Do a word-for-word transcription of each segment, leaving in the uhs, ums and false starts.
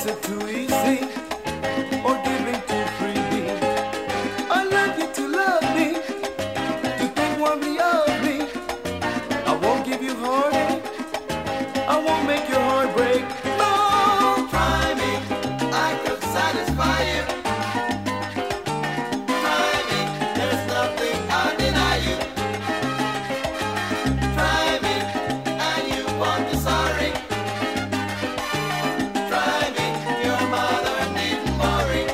it too easy or giving too freely? I like you to love me, to think warmly of me. I won't give you heartache, I won't make your heart break. No, try me, I could satisfy you. Try me, there's nothing I'll deny you. Try me, and you won't be sorry. Try me, your mother needn't worry.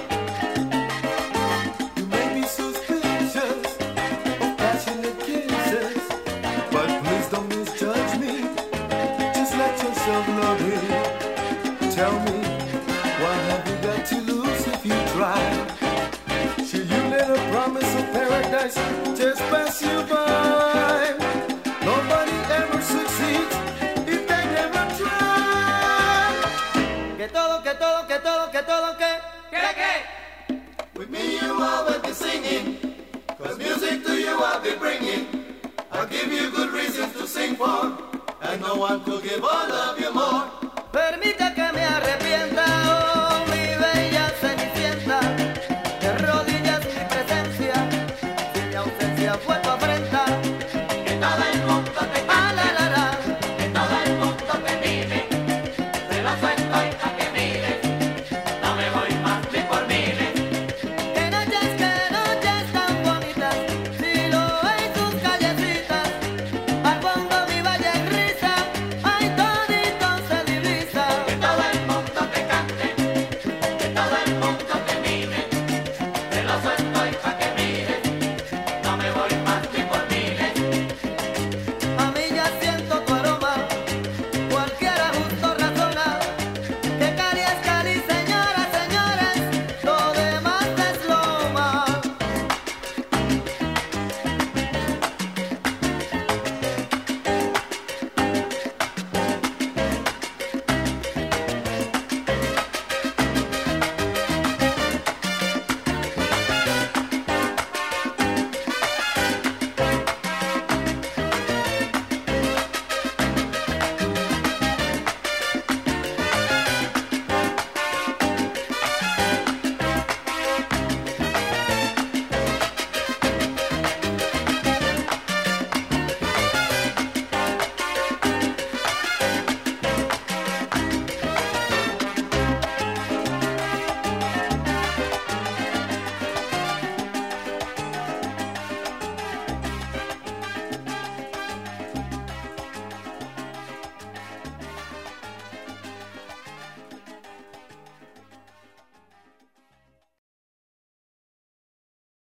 You may be suspicious of passionate kisses, but please don't misjudge me. Just let yourself love me. Tell me, what have you got to lose if you try? Should you let a promise of paradise just pass you by? Nobody ever succeeds if they never try. Que todo, que todo, que todo, que todo, que que que. With me you always be singing, 'cause music to you I'll be bringing. I'll give you good reasons to sing for, and no one could give all of you more. Permite que